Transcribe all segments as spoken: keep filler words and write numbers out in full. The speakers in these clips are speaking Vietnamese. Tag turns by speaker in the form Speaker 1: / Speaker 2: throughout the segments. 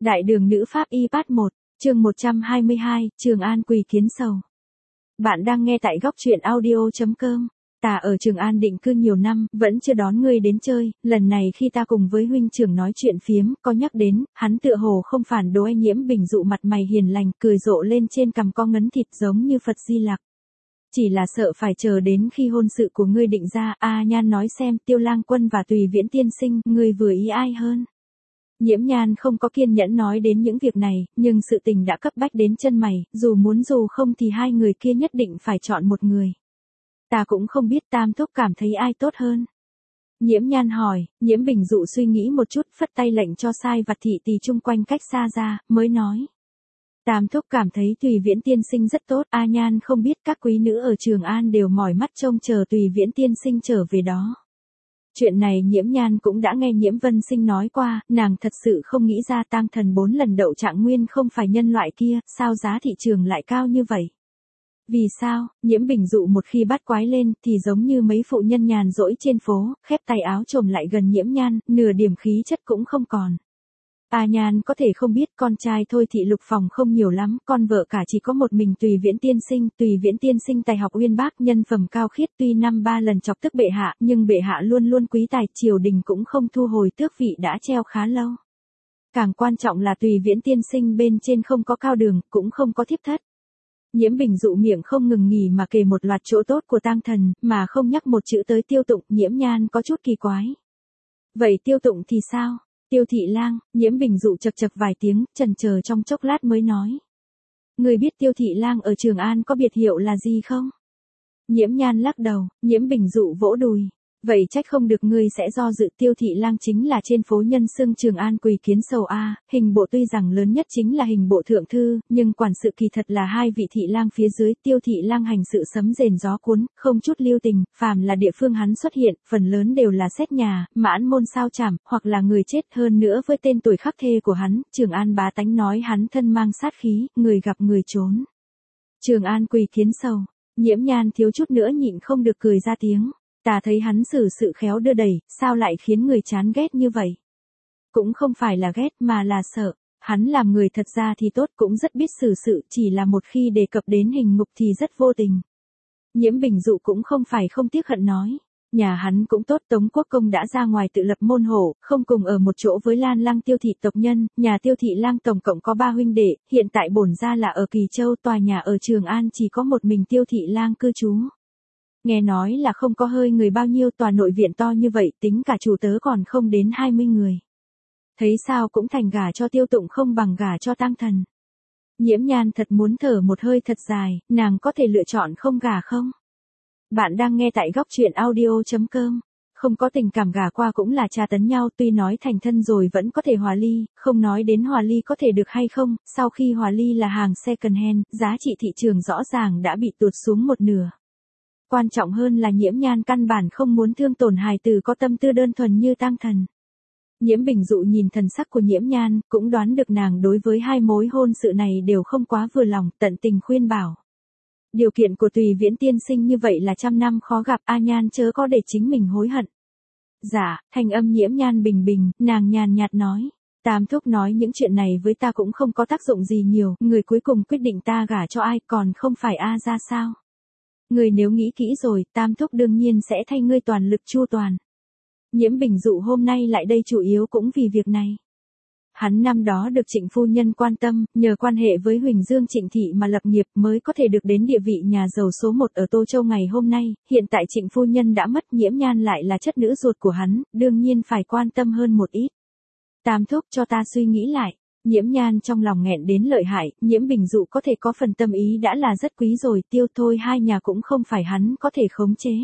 Speaker 1: Đại đường nữ pháp y part một, chương một trăm hai mươi hai, Trường An quỳ kiến sầu. Bạn đang nghe tại góc truyện audio chấm com. Ta ở Trường An định cư nhiều năm, vẫn chưa đón ngươi đến chơi, lần này khi ta cùng với huynh trưởng nói chuyện phiếm, có nhắc đến, hắn tựa hồ không phản đối. Nhiễm Bình dụ mặt mày hiền lành, cười rộ lên, trên cằm có ngấn thịt giống như Phật Di Lặc. Chỉ là sợ phải chờ đến khi hôn sự của ngươi định ra. A Nhan nói xem, Tiêu Lang Quân và Tùy Viễn tiên sinh, ngươi vừa ý ai hơn? Nhiễm Nhan không có kiên nhẫn nói đến những việc này, nhưng sự tình đã cấp bách đến chân mày, dù muốn dù không thì hai người kia nhất định phải chọn một người. Ta cũng không biết Tam Thúc cảm thấy ai tốt hơn. Nhiễm Nhan hỏi. Nhiễm Bình dụ suy nghĩ một chút, phất tay lệnh cho sai vặt thị tỳ chung quanh cách xa ra, mới nói. Tam Thúc cảm thấy Tùy Viễn tiên sinh rất tốt. A Nhan không biết các quý nữ ở Trường An đều mỏi mắt trông chờ Tùy Viễn tiên sinh trở về đó. Chuyện này Nhiễm Nhan cũng đã nghe Nhiễm Vân Sinh nói qua, nàng thật sự không nghĩ ra Tang Thần bốn lần đậu trạng nguyên không phải nhân loại kia, sao giá thị trường lại cao như vậy? Vì sao? Nhiễm Bình dụ một khi bắt quái lên thì giống như mấy phụ nhân nhàn rỗi trên phố, khép tay áo chồm lại gần Nhiễm Nhan, nửa điểm khí chất cũng không còn. A Nhan có thể không biết con trai thôi thị lục phòng không nhiều lắm, con vợ cả chỉ có một mình Tùy Viễn tiên sinh. Tùy Viễn tiên sinh tài học uyên bác, nhân phẩm cao khiết, tuy năm ba lần chọc tức bệ hạ, nhưng bệ hạ luôn luôn quý tài, triều đình cũng không thu hồi tước vị đã treo khá lâu. Càng quan trọng là Tùy Viễn tiên sinh bên trên không có cao đường, cũng không có thiếp thất. Nhiễm Bình dụ miệng không ngừng nghỉ mà kể một loạt chỗ tốt của Tang Thần, mà không nhắc một chữ tới Tiêu Tụng. Nhiễm Nhan có chút kỳ quái. Vậy Tiêu Tụng thì sao? Tiêu Thị Lang. Nhiễm Bình dụ chậc chậc vài tiếng, chần chờ trong chốc lát mới nói. Người biết Tiêu Thị Lang ở Trường An có biệt hiệu là gì không? Nhiễm Nhan lắc đầu. Nhiễm Bình dụ vỗ đùi. Vậy trách không được ngươi sẽ do dự. Tiêu Thị Lang chính là trên phố nhân xưng Trường An quỳ kiến sầu a. Hình bộ tuy rằng lớn nhất chính là hình bộ thượng thư, nhưng quản sự kỳ thật là hai vị thị lang phía dưới. Tiêu Thị Lang hành sự sấm rền gió cuốn, không chút lưu tình, phàm là địa phương hắn xuất hiện, phần lớn đều là xét nhà, mãn môn sao chảm, hoặc là người chết. Hơn nữa với tên tuổi khắc thê của hắn, Trường An bá tánh nói hắn thân mang sát khí, người gặp người trốn. Trường An quỳ kiến sầu. Nhiễm Nhan thiếu chút nữa nhịn không được cười ra tiếng. Ta thấy hắn xử sự khéo đưa đẩy, sao lại khiến người chán ghét như vậy? Cũng không phải là ghét mà là sợ. Hắn làm người thật ra thì tốt, cũng rất biết xử sự, chỉ là một khi đề cập đến hình ngục thì rất vô tình. Nhiễm Bình dụ cũng không phải không tiếc hận nói. Nhà hắn cũng tốt, Tống Quốc Công đã ra ngoài tự lập môn hộ, không cùng ở một chỗ với Lan Lăng Tiêu Thị tộc nhân. Nhà Tiêu Thị Lang tổng cộng có ba huynh đệ, hiện tại bổn gia là ở Kỳ Châu, tòa nhà ở Trường An chỉ có một mình Tiêu Thị Lang cư trú. Nghe nói là không có hơi người bao nhiêu, tòa nội viện to như vậy, tính cả chủ tớ còn không đến hai mươi người. Thấy sao cũng thành gả cho Tiêu Tụng không bằng gả cho Tang Thần. Nhiễm Nhan thật muốn thở một hơi thật dài, nàng có thể lựa chọn không gả không? Bạn đang nghe tại góc truyện audio chấm com. Không có tình cảm gả qua cũng là tra tấn nhau, tuy nói thành thân rồi vẫn có thể hòa ly, không nói đến hòa ly có thể được hay không, sau khi hòa ly là hàng second hand, giá trị thị trường rõ ràng đã bị tụt xuống một nửa. Quan trọng hơn là Nhiễm Nhan căn bản không muốn thương tổn hài tử có tâm tư đơn thuần như Tang Thần. Nhiễm Bình dụ nhìn thần sắc của Nhiễm Nhan, cũng đoán được nàng đối với hai mối hôn sự này đều không quá vừa lòng, tận tình khuyên bảo. Điều kiện của Tùy Viễn tiên sinh như vậy là trăm năm khó gặp, A Nhan chớ có để chính mình hối hận. Dạ, thanh âm Nhiễm Nhan bình bình, nàng nhàn nhạt nói. Tam Thúc nói những chuyện này với ta cũng không có tác dụng gì nhiều, người cuối cùng quyết định ta gả cho ai còn không phải A ra sao? Người nếu nghĩ kỹ rồi, Tam Thúc đương nhiên sẽ thay ngươi toàn lực chu toàn. Nhiễm Bình dụ hôm nay lại đây chủ yếu cũng vì việc này. Hắn năm đó được Trịnh phu nhân quan tâm, nhờ quan hệ với Huỳnh Dương Trịnh thị mà lập nghiệp mới có thể được đến địa vị nhà giàu số một ở Tô Châu ngày hôm nay. Hiện tại Trịnh phu nhân đã mất, Nhiễm Nhan lại là chất nữ ruột của hắn, đương nhiên phải quan tâm hơn một ít. Tam Thúc cho ta suy nghĩ lại. Nhiễm Nhan trong lòng nghẹn đến lợi hại, Nhiễm Bình dụ có thể có phần tâm ý đã là rất quý rồi, Tiêu thôi hai nhà cũng không phải hắn có thể khống chế.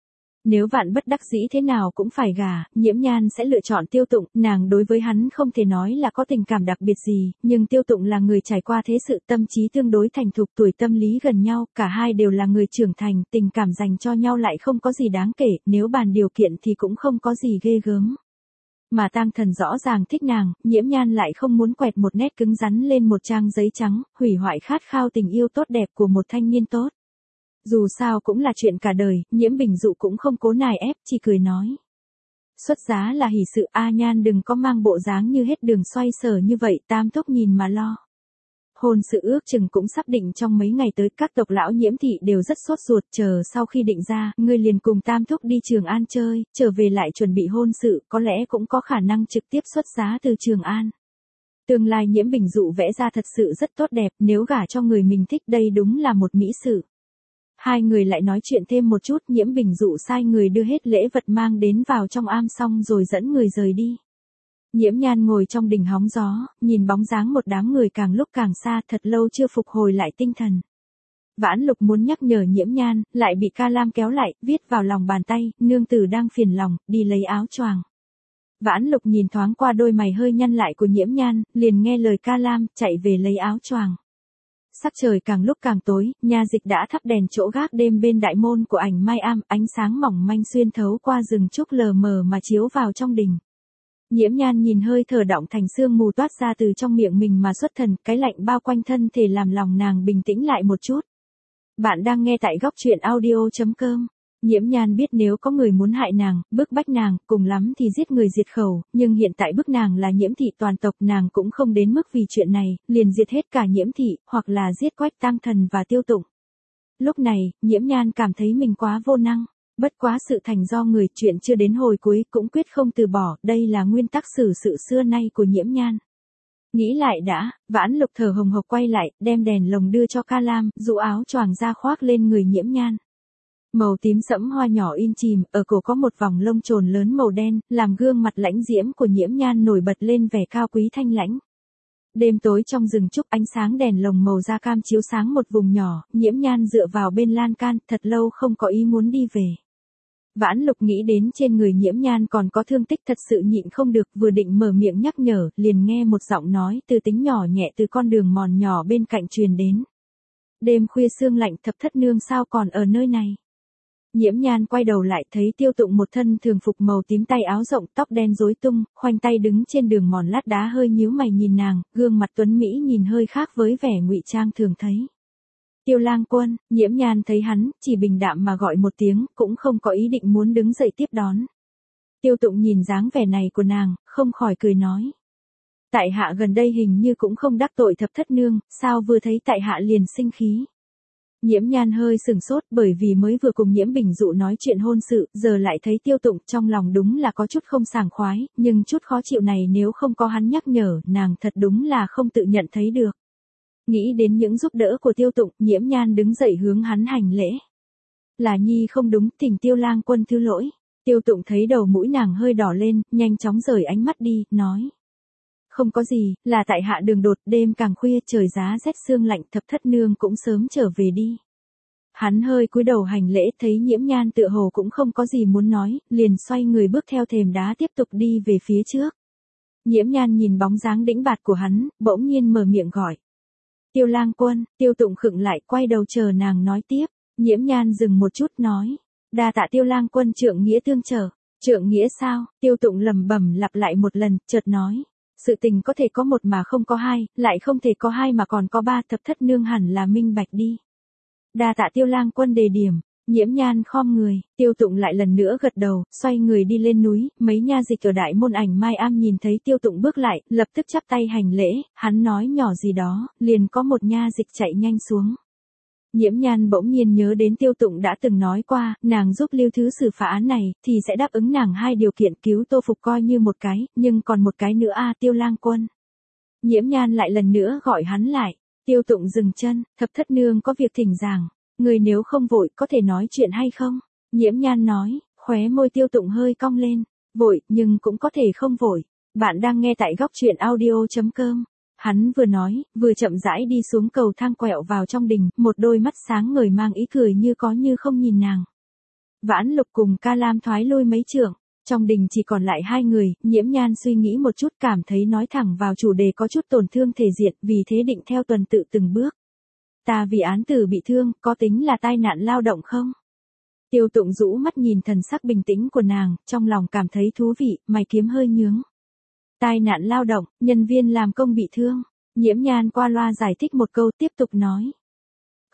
Speaker 1: Nếu vạn bất đắc dĩ thế nào cũng phải gả, Nhiễm Nhan sẽ lựa chọn Tiêu Tụng, nàng đối với hắn không thể nói là có tình cảm đặc biệt gì, nhưng Tiêu Tụng là người trải qua thế sự, tâm trí tương đối thành thục, tuổi tâm lý gần nhau, cả hai đều là người trưởng thành, tình cảm dành cho nhau lại không có gì đáng kể, nếu bàn điều kiện thì cũng không có gì ghê gớm. Mà Tang Thần rõ ràng thích nàng, Nhiễm Nhan lại không muốn quẹt một nét cứng rắn lên một trang giấy trắng, hủy hoại khát khao tình yêu tốt đẹp của một thanh niên tốt. Dù sao cũng là chuyện cả đời, Nhiễm Bình dụ cũng không cố nài ép, chỉ cười nói. Xuất giá là hỷ sự, A Nhan đừng có mang bộ dáng như hết đường xoay sở như vậy, Tam Thúc nhìn mà lo. Hôn sự ước chừng cũng sắp định trong mấy ngày tới, các tộc lão Nhiễm thị đều rất sốt ruột, chờ sau khi định ra, ngươi liền cùng Tam Thúc đi Trường An chơi, trở về lại chuẩn bị hôn sự, có lẽ cũng có khả năng trực tiếp xuất giá từ Trường An. Tương lai Nhiễm Bình Dụ vẽ ra thật sự rất tốt đẹp, nếu gả cho người mình thích đây đúng là một mỹ sự. Hai người lại nói chuyện thêm một chút, Nhiễm Bình Dụ sai người đưa hết lễ vật mang đến vào trong am xong rồi dẫn người rời đi. Nhiễm Nhan ngồi trong đình hóng gió, nhìn bóng dáng một đám người càng lúc càng xa, thật lâu chưa phục hồi lại tinh thần. Vãn Lục muốn nhắc nhở Nhiễm Nhan, lại bị Ca Lam kéo lại, viết vào lòng bàn tay, nương tử đang phiền lòng, đi lấy áo choàng. Vãn Lục nhìn thoáng qua đôi mày hơi nhăn lại của Nhiễm Nhan, liền nghe lời Ca Lam, chạy về lấy áo choàng. Sắc trời càng lúc càng tối, nha dịch đã thắp đèn chỗ gác đêm bên đại môn của Ảnh Mai Am, ánh sáng mỏng manh xuyên thấu qua rừng trúc lờ mờ mà chiếu vào trong đình. Nhiễm Nhan nhìn hơi thở đọng thành sương mù toát ra từ trong miệng mình mà xuất thần, cái lạnh bao quanh thân thể làm lòng nàng bình tĩnh lại một chút. Bạn đang nghe tại góc truyện audio chấm com. Nhiễm Nhan biết nếu có người muốn hại nàng, bức bách nàng, cùng lắm thì giết người diệt khẩu, nhưng hiện tại bức nàng là Nhiễm thị toàn tộc, nàng cũng không đến mức vì chuyện này, liền diệt hết cả Nhiễm thị, hoặc là giết Quách Tăng Thần và Tiêu Tụng. Lúc này, Nhiễm Nhan cảm thấy mình quá vô năng, bất quá sự thành do người, chuyện chưa đến hồi cuối cũng quyết không từ bỏ, đây là nguyên tắc xử sự xưa nay của Nhiễm Nhan. Nghĩ lại đã, Vãn Lục thở hồng hộc quay lại, đem đèn lồng đưa cho Ca Lam, dụ áo choàng ra khoác lên người Nhiễm Nhan. Màu tím sẫm hoa nhỏ in chìm, ở cổ có một vòng lông chồn lớn màu đen, làm gương mặt lãnh diễm của Nhiễm Nhan nổi bật lên vẻ cao quý thanh lãnh. Đêm tối trong rừng trúc, ánh sáng đèn lồng màu da cam chiếu sáng một vùng nhỏ, Nhiễm Nhan dựa vào bên lan can, thật lâu không có ý muốn đi về. Vãn Lục nghĩ đến trên người Nhiễm Nhan còn có thương tích, thật sự nhịn không được, vừa định mở miệng nhắc nhở, liền nghe một giọng nói từ tính nhỏ nhẹ từ con đường mòn nhỏ bên cạnh truyền đến. Đêm khuya sương lạnh, Thập Thất Nương sao còn ở nơi này? Nhiễm Nhan quay đầu lại thấy Tiêu Tụng một thân thường phục màu tím, tay áo rộng, tóc đen rối tung, khoanh tay đứng trên đường mòn lát đá, hơi nhíu mày nhìn nàng, gương mặt tuấn mỹ nhìn hơi khác với vẻ ngụy trang thường thấy. Tiêu Lang Quân. Nhiễm Nhan thấy hắn, chỉ bình đạm mà gọi một tiếng, cũng không có ý định muốn đứng dậy tiếp đón. Tiêu Tụng nhìn dáng vẻ này của nàng, không khỏi cười nói. Tại hạ gần đây hình như cũng không đắc tội Thập Thất Nương, sao vừa thấy tại hạ liền sinh khí. Nhiễm Nhan hơi sừng sốt, bởi vì mới vừa cùng Nhiễm Bình Dụ nói chuyện hôn sự, giờ lại thấy Tiêu Tụng, trong lòng đúng là có chút không sảng khoái, nhưng chút khó chịu này nếu không có hắn nhắc nhở, nàng thật đúng là không tự nhận thấy được. Nghĩ đến những giúp đỡ của Tiêu Tụng, Nhiễm Nhan đứng dậy hướng hắn hành lễ. Là nhi không đúng, thỉnh Tiêu Lang Quân thứ lỗi. Tiêu Tụng thấy đầu mũi nàng hơi đỏ lên, nhanh chóng rời ánh mắt đi, nói. Không có gì, là tại hạ đường đột, đêm càng khuya, trời giá rét sương lạnh, Thập Thất Nương cũng sớm trở về đi. Hắn hơi cúi đầu hành lễ, thấy Nhiễm Nhan tựa hồ cũng không có gì muốn nói, liền xoay người bước theo thềm đá tiếp tục đi về phía trước. Nhiễm Nhan nhìn bóng dáng đĩnh bạt của hắn, bỗng nhiên mở miệng gọi. Tiêu Lang Quân. Tiêu Tụng khựng lại, quay đầu chờ nàng nói tiếp. Nhiễm Nhan dừng một chút nói. Đa tạ Tiêu Lang Quân trượng nghĩa tương trợ. Trượng nghĩa sao? Tiêu Tụng lẩm bẩm lặp lại một lần, chợt nói. Sự tình có thể có một mà không có hai, lại không thể có hai mà còn có ba, Thập Thất Nương hẳn là minh bạch đi. Đa tạ Tiêu Lang Quân đề điểm. Nhiễm Nhan khom người, Tiêu Tụng lại lần nữa gật đầu, xoay người đi lên núi, mấy nha dịch ở đại môn Ảnh Mai Am nhìn thấy Tiêu Tụng bước lại, lập tức chắp tay hành lễ, hắn nói nhỏ gì đó, liền có một nha dịch chạy nhanh xuống. Nhiễm Nhan bỗng nhiên nhớ đến Tiêu Tụng đã từng nói qua, nàng giúp Lưu Thứ xử phá án này, thì sẽ đáp ứng nàng hai điều kiện, cứu Tô Phục coi như một cái, nhưng còn một cái nữa a Tiêu Lang Quân. Nhiễm Nhan lại lần nữa gọi hắn lại, Tiêu Tụng dừng chân, Thập Thất Nương có việc thỉnh giảng. Người nếu không vội, có thể nói chuyện hay không? Nhiễm Nhan nói, khóe môi Tiêu Tụng hơi cong lên. Vội, nhưng cũng có thể không vội. Bạn đang nghe tại góc truyện audio chấm com. Hắn vừa nói, vừa chậm rãi đi xuống cầu thang quẹo vào trong đình, một đôi mắt sáng ngời mang ý cười như có như không nhìn nàng. Vãn Lục cùng Ca Lam thoái lui mấy trượng. Trong đình chỉ còn lại hai người, Nhiễm Nhan suy nghĩ một chút, cảm thấy nói thẳng vào chủ đề có chút tổn thương thể diện, vì thế định theo tuần tự từng bước. Ta vì án tử bị thương, có tính là tai nạn lao động không? Tiêu Tụng rũ mắt nhìn thần sắc bình tĩnh của nàng, trong lòng cảm thấy thú vị, mày kiếm hơi nhướng. Tai nạn lao động, nhân viên làm công bị thương. Nhiễm Nhan qua loa giải thích một câu, tiếp tục nói.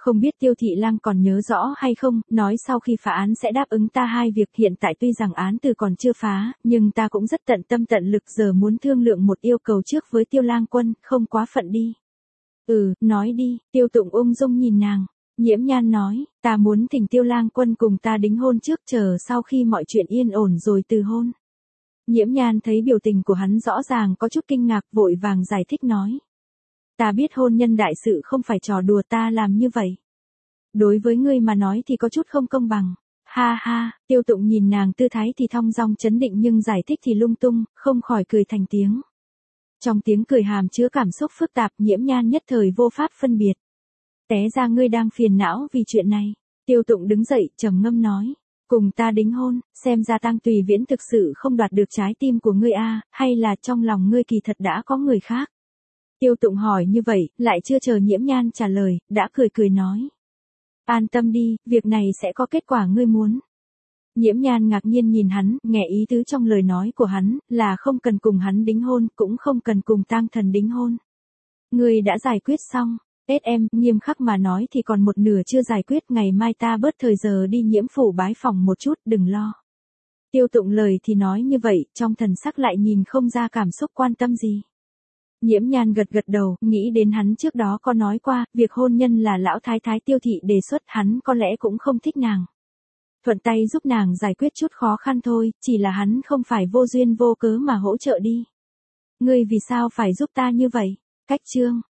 Speaker 1: Không biết Tiêu Thị Lang còn nhớ rõ hay không, nói sau khi phá án sẽ đáp ứng ta hai việc, hiện tại tuy rằng án từ còn chưa phá, nhưng ta cũng rất tận tâm tận lực, giờ muốn thương lượng một yêu cầu trước với Tiêu Lang Quân, không quá phận đi. Ừ, nói đi, Tiêu Tụng ung dung nhìn nàng. Nhiễm Nhan nói, ta muốn thỉnh Tiêu Lang Quân cùng ta đính hôn trước, chờ sau khi mọi chuyện yên ổn rồi từ hôn. Nhiễm Nhan thấy biểu tình của hắn rõ ràng có chút kinh ngạc, vội vàng giải thích nói. Ta biết hôn nhân đại sự không phải trò đùa, ta làm như vậy. Đối với ngươi mà nói thì có chút không công bằng. Ha ha, Tiêu Tụng nhìn nàng tư thái thì thong dong chấn định nhưng giải thích thì lung tung, không khỏi cười thành tiếng. Trong tiếng cười hàm chứa cảm xúc phức tạp, Nhiễm Nhan nhất thời vô pháp phân biệt. Té ra ngươi đang phiền não vì chuyện này. Tiêu Tụng đứng dậy, trầm ngâm nói. Cùng ta đính hôn, xem ra Tang Tùy Viễn thực sự không đoạt được trái tim của ngươi a, hay là trong lòng ngươi kỳ thật đã có người khác. Tiêu Tụng hỏi như vậy, lại chưa chờ Nhiễm Nhan trả lời, đã cười cười nói. An tâm đi, việc này sẽ có kết quả ngươi muốn. Nhiễm Nhan ngạc nhiên nhìn hắn, nghe ý tứ trong lời nói của hắn, là không cần cùng hắn đính hôn, cũng không cần cùng Tang Thần đính hôn. Ngươi đã giải quyết xong. Tết em, nghiêm khắc mà nói thì còn một nửa chưa giải quyết, ngày mai ta bớt thời giờ đi Nhiễm phủ bái phòng một chút, đừng lo. Tiêu Tụng lời thì nói như vậy, trong thần sắc lại nhìn không ra cảm xúc quan tâm gì. Nhiễm Nhan gật gật đầu, nghĩ đến hắn trước đó có nói qua, việc hôn nhân là lão thái thái Tiêu Thị đề xuất, hắn có lẽ cũng không thích nàng. Thuận tay giúp nàng giải quyết chút khó khăn thôi, chỉ là hắn không phải vô duyên vô cớ mà hỗ trợ đi. Ngươi vì sao phải giúp ta như vậy? Cách chương.